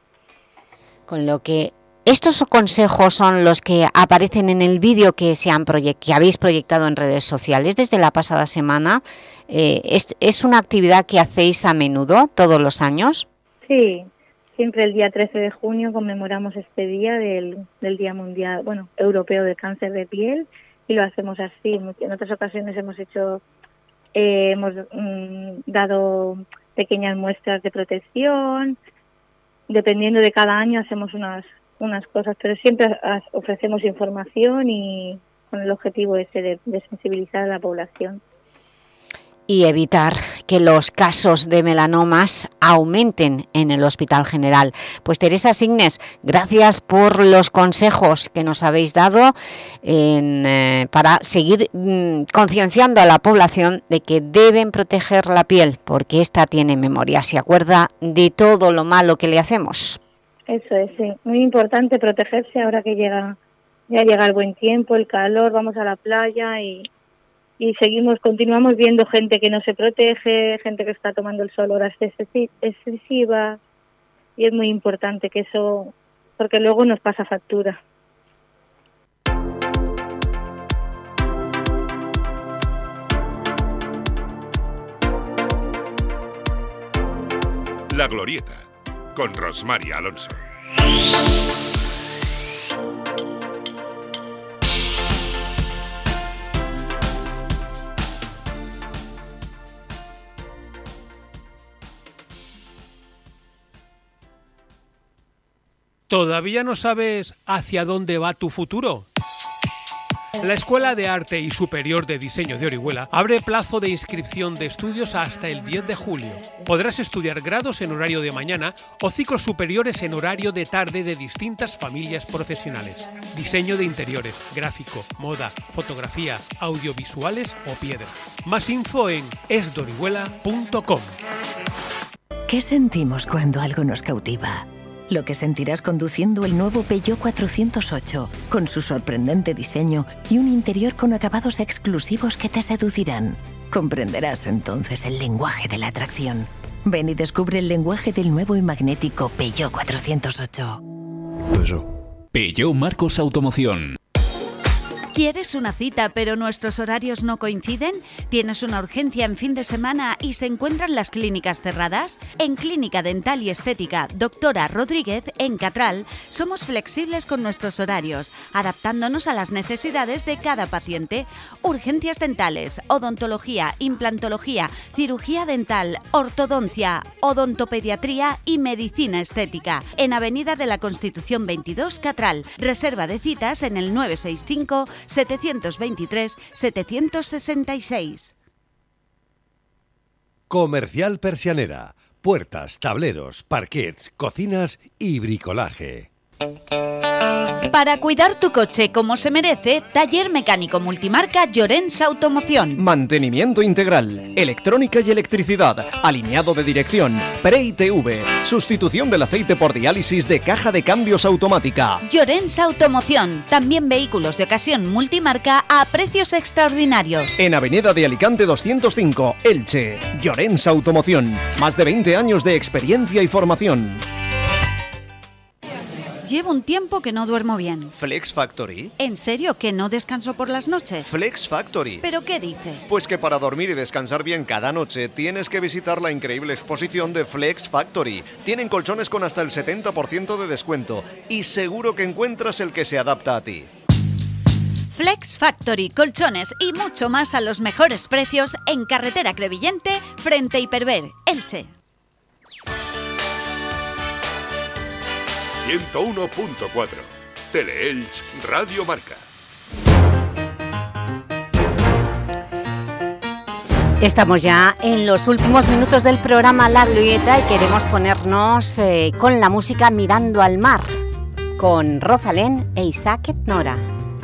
Con lo que estos consejos son los que aparecen en el vídeo que se han proyect- que habéis proyectado en redes sociales desde la pasada semana. Eh, ¿es, ¿Es una actividad que hacéis a menudo, todos los años? Sí, siempre el día trece de junio conmemoramos este día del, del Día Mundial, bueno, Europeo de Cáncer de Piel, y lo hacemos así. En otras ocasiones hemos hecho, eh, hemos mm, dado pequeñas muestras de protección. Dependiendo de cada año hacemos unas unas cosas, pero siempre ofrecemos información y con el objetivo ese de, de sensibilizar a la población. y evitar que los casos de melanomas aumenten en el Hospital General. Pues Teresa Signes, gracias por los consejos que nos habéis dado en, eh, para seguir mm, concienciando a la población de que deben proteger la piel, porque ésta tiene memoria, se acuerda de todo lo malo que le hacemos. Eso es, sí. Muy importante protegerse ahora que llega, ya llega el buen tiempo, el calor, vamos a la playa y... y seguimos, continuamos viendo gente que no se protege, gente que está tomando el sol horas excesivas, y es muy importante que eso, porque luego nos pasa factura. La Glorieta, con Rosmar Alonso. ¿Todavía no sabes hacia dónde va tu futuro? La Escuela de Arte y Superior de Diseño de Orihuela abre plazo de inscripción de estudios hasta el diez de julio. Podrás estudiar grados en horario de mañana o ciclos superiores en horario de tarde de distintas familias profesionales. Diseño de interiores, gráfico, moda, fotografía, audiovisuales o piedra. Más info en es dorihuela punto com. ¿Qué sentimos cuando algo nos cautiva? Lo que sentirás conduciendo el nuevo Peugeot cuatrocientos ocho, con su sorprendente diseño y un interior con acabados exclusivos que te seducirán. Comprenderás entonces el lenguaje de la atracción. Ven y descubre el lenguaje del nuevo y magnético Peugeot cuatrocientos ocho. Peugeot Marcos Automoción. ¿Quieres una cita pero nuestros horarios no coinciden? ¿Tienes una urgencia en fin de semana y se encuentran las clínicas cerradas? En Clínica Dental y Estética Doctora Rodríguez, en Catral, somos flexibles con nuestros horarios, adaptándonos a las necesidades de cada paciente. Urgencias dentales, odontología, implantología, cirugía dental, ortodoncia, odontopediatría y medicina estética. En Avenida de la Constitución veintidós, Catral. Reserva de citas en el nueve seis cinco, setecientos veintitrés, setecientos sesenta y seis. Comercial Persianera. Puertas, tableros, parquets, cocinas y bricolaje. Para cuidar tu coche como se merece, Taller Mecánico Multimarca Llorens Automoción. Mantenimiento integral, electrónica y electricidad, alineado de dirección, pre-I T V, sustitución del aceite por diálisis de caja de cambios automática. Llorens Automoción, también vehículos de ocasión multimarca a precios extraordinarios. En Avenida de Alicante doscientos cinco, Elche. Llorens Automoción, más de veinte años de experiencia y formación. Llevo un tiempo que no duermo bien. ¿Flex Factory? ¿En serio que no descanso por las noches? Flex Factory. ¿Pero qué dices? Pues que para dormir y descansar bien cada noche tienes que visitar la increíble exposición de Flex Factory. Tienen colchones con hasta el setenta por ciento de descuento y seguro que encuentras el que se adapta a ti. Flex Factory, colchones y mucho más a los mejores precios en Carretera Crevillente, frente a Hiperver, Elche. ciento uno punto cuatro. Teleelch Radio Marca. Estamos ya en los últimos minutos del programa La Glorieta y queremos ponernos eh, con la música Mirando al Mar, con Rosalén e Isaac Etnora.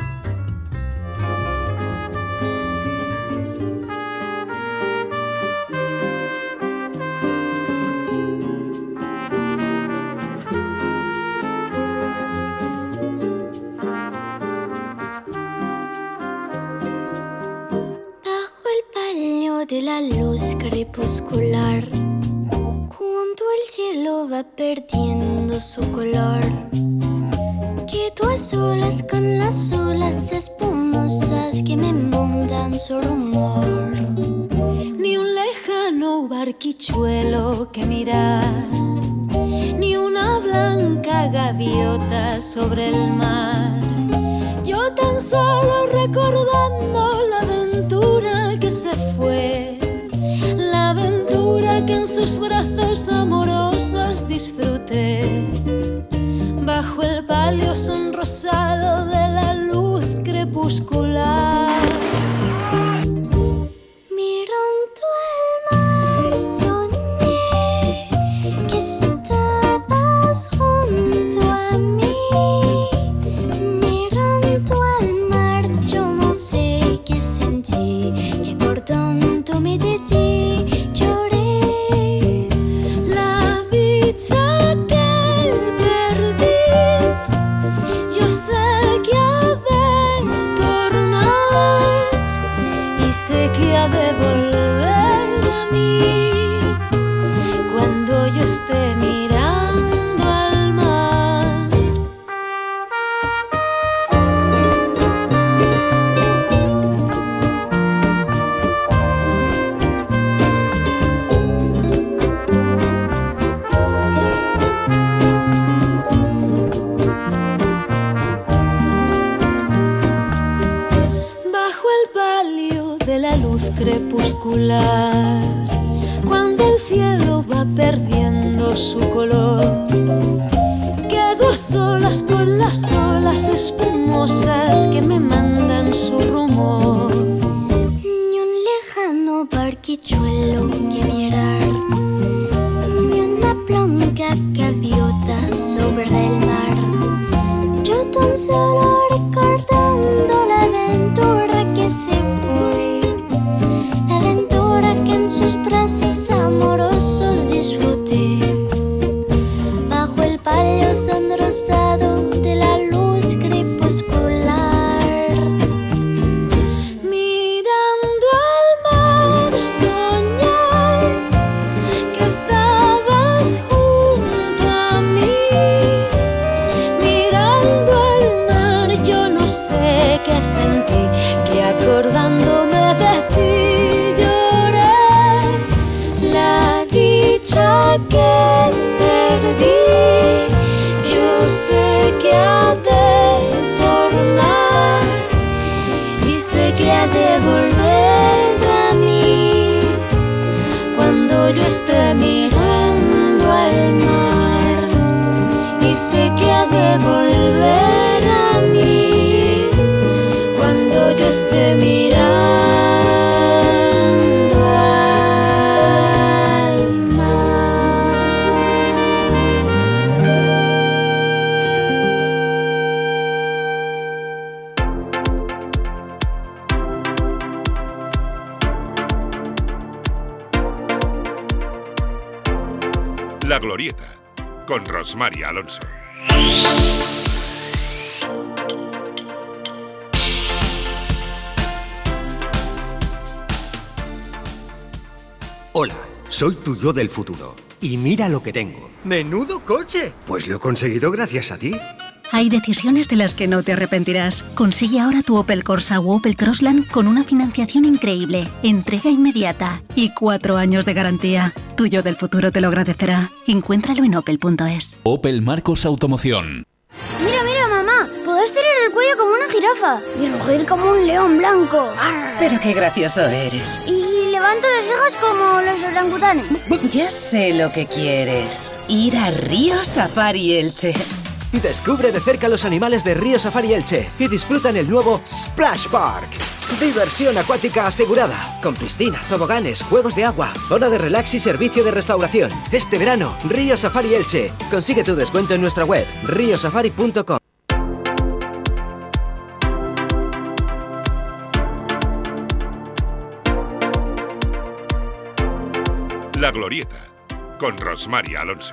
De la luz crepuscular, cuando el cielo va perdiendo su color, quedo a solas con las olas espumosas que me mandan su rumor. Ni un lejano barquichuelo que mirar, ni una blanca gaviota sobre el mar. Yo tan solo recordando la aventura que se fue, la aventura que en sus brazos amorosos disfruté, bajo el palio sonrosado de la luz crepuscular. Mirando ha de volver a mí cuando yo esté mirando al mar. Bajo el palio de la luz crepuscular, cuando el cielo va perdiendo su color, quedo a solas con las olas espumosas que me mandan su rumor. Ni un lejano barquichuelo que mirar, ni una blanca gaviota sobre el mar. Yo tan solo recordando la aventura que se fue, la aventura que en sus brazos amorosos disfruté, bajo el palio sonrosado de la luz crepuscular. Mirando al mar soñé que estabas junto a mí. Mirando al mar yo no sé qué sentí, que acordándome de ti lloré. La dicha que perdí, yo sé que ha de tornar y sé que ha de volver a mí cuando yo esté mirando al mar. Y sé que ha de volver a mí cuando yo esté mirando al mar. La Glorieta, con Rosmar Alonso. Hola, soy tu yo del futuro. Y mira lo que tengo. ¡Menudo coche! Pues lo he conseguido gracias a ti. Hay decisiones de las que no te arrepentirás. Consigue ahora tu Opel Corsa o Opel Crossland con una financiación increíble, entrega inmediata y cuatro años de garantía. Tuyo del futuro te lo agradecerá. Encuéntralo en opel punto es. Opel Marcos Automoción. Mira, mira, mamá, puedo estirar el cuello como una jirafa y rugir como un león blanco. Pero qué gracioso eres. Y levanto las cejas como los orangutanes. Ya sé lo que quieres. Ir a Río Safari Elche. Descubre de cerca los animales de Río Safari Elche y disfruta en el nuevo Splash Park. Diversión acuática asegurada, con piscina, toboganes, juegos de agua, zona de relax y servicio de restauración. Este verano, Río Safari Elche. Consigue tu descuento en nuestra web, río safari punto com. La Glorieta, con Rosmar Alonso.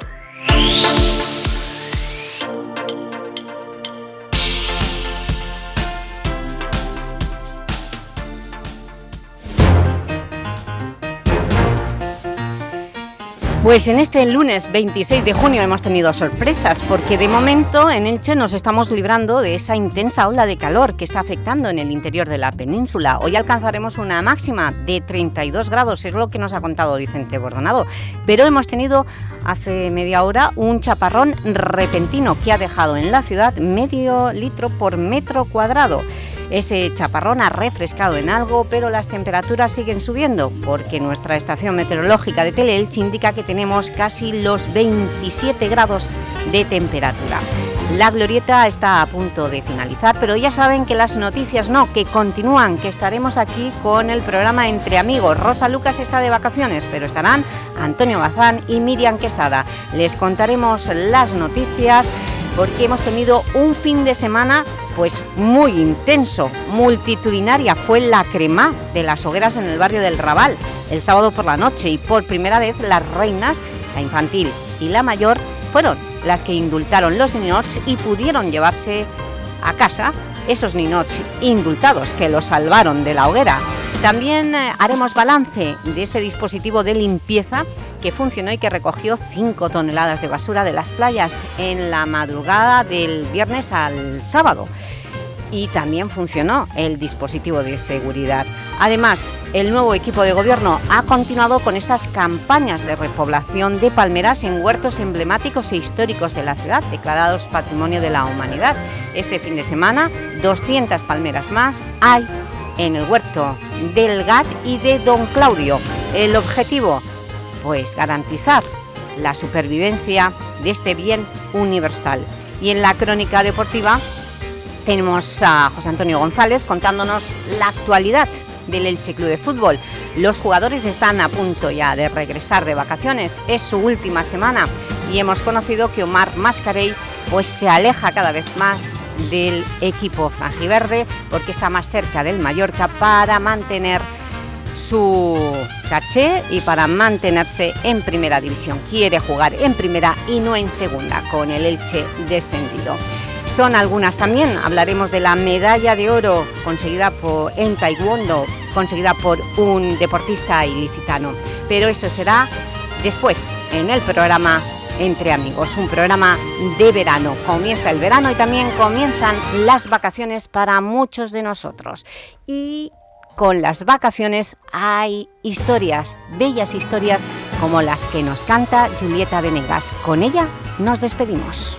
Pues en este lunes veintiséis de junio hemos tenido sorpresas, porque de momento en Elche nos estamos librando de esa intensa ola de calor que está afectando en el interior de la península. Hoy alcanzaremos una máxima de treinta y dos grados, es lo que nos ha contado Vicente Bordonado, pero hemos tenido hace media hora un chaparrón repentino que ha dejado en la ciudad medio litro por metro cuadrado. Ese chaparrón ha refrescado en algo, pero las temperaturas siguen subiendo, porque nuestra estación meteorológica de Teleelch indica que tenemos casi los veintisiete grados de temperatura. La Glorieta está a punto de finalizar, pero ya saben que las noticias no, que continúan, que estaremos aquí con el programa Entre Amigos. Rosa Lucas está de vacaciones, pero estarán Antonio Bazán y Miriam Quesada. Les contaremos las noticias porque hemos tenido un fin de semana pues muy intenso, multitudinaria. Fue la cremá de las hogueras en el barrio del Raval el sábado por la noche, y por primera vez las reinas, la infantil y la mayor, fueron las que indultaron los ninots y pudieron llevarse a casa esos ninots indultados que los salvaron de la hoguera. También eh, haremos balance de ese dispositivo de limpieza que funcionó y que recogió cinco toneladas de basura de las playas en la madrugada del viernes al sábado. Y también funcionó el dispositivo de seguridad. Además, el nuevo equipo de gobierno ha continuado con esas campañas de repoblación de palmeras en huertos emblemáticos e históricos de la ciudad, declarados Patrimonio de la Humanidad. Este fin de semana, doscientas palmeras más hay en el huerto del Gat y de Don Claudio. El objetivo, pues garantizar la supervivencia de este bien universal. Y en la crónica deportiva tenemos a José Antonio González contándonos la actualidad del Elche Club de Fútbol. Los jugadores están a punto ya de regresar de vacaciones, es su última semana y hemos conocido que Omar Mascarell pues se aleja cada vez más del equipo franjiverde porque está más cerca del Mallorca para mantener su caché y para mantenerse en primera división. Quiere jugar en primera y no en segunda con el Elche descendido. Son algunas también, hablaremos de la medalla de oro conseguida por, en taekwondo, conseguida por un deportista ilicitano. Pero eso será después, en el programa Entre Amigos, un programa de verano. Comienza el verano y también comienzan las vacaciones para muchos de nosotros. Y con las vacaciones hay historias, bellas historias, como las que nos canta Julieta Venegas. Con ella nos despedimos.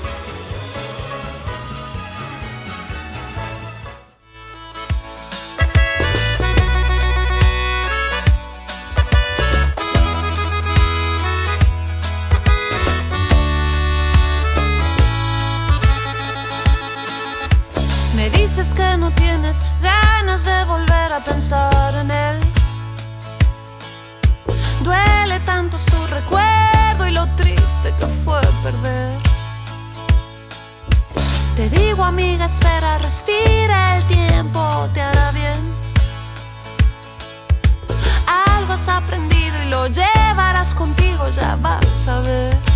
Dices que no tienes ganas de volver a pensar en él. Duele tanto su recuerdo y lo triste que fue perder. Te digo, amiga, espera, respira, el tiempo te hará bien. Algo has aprendido y lo llevarás contigo, ya vas a ver.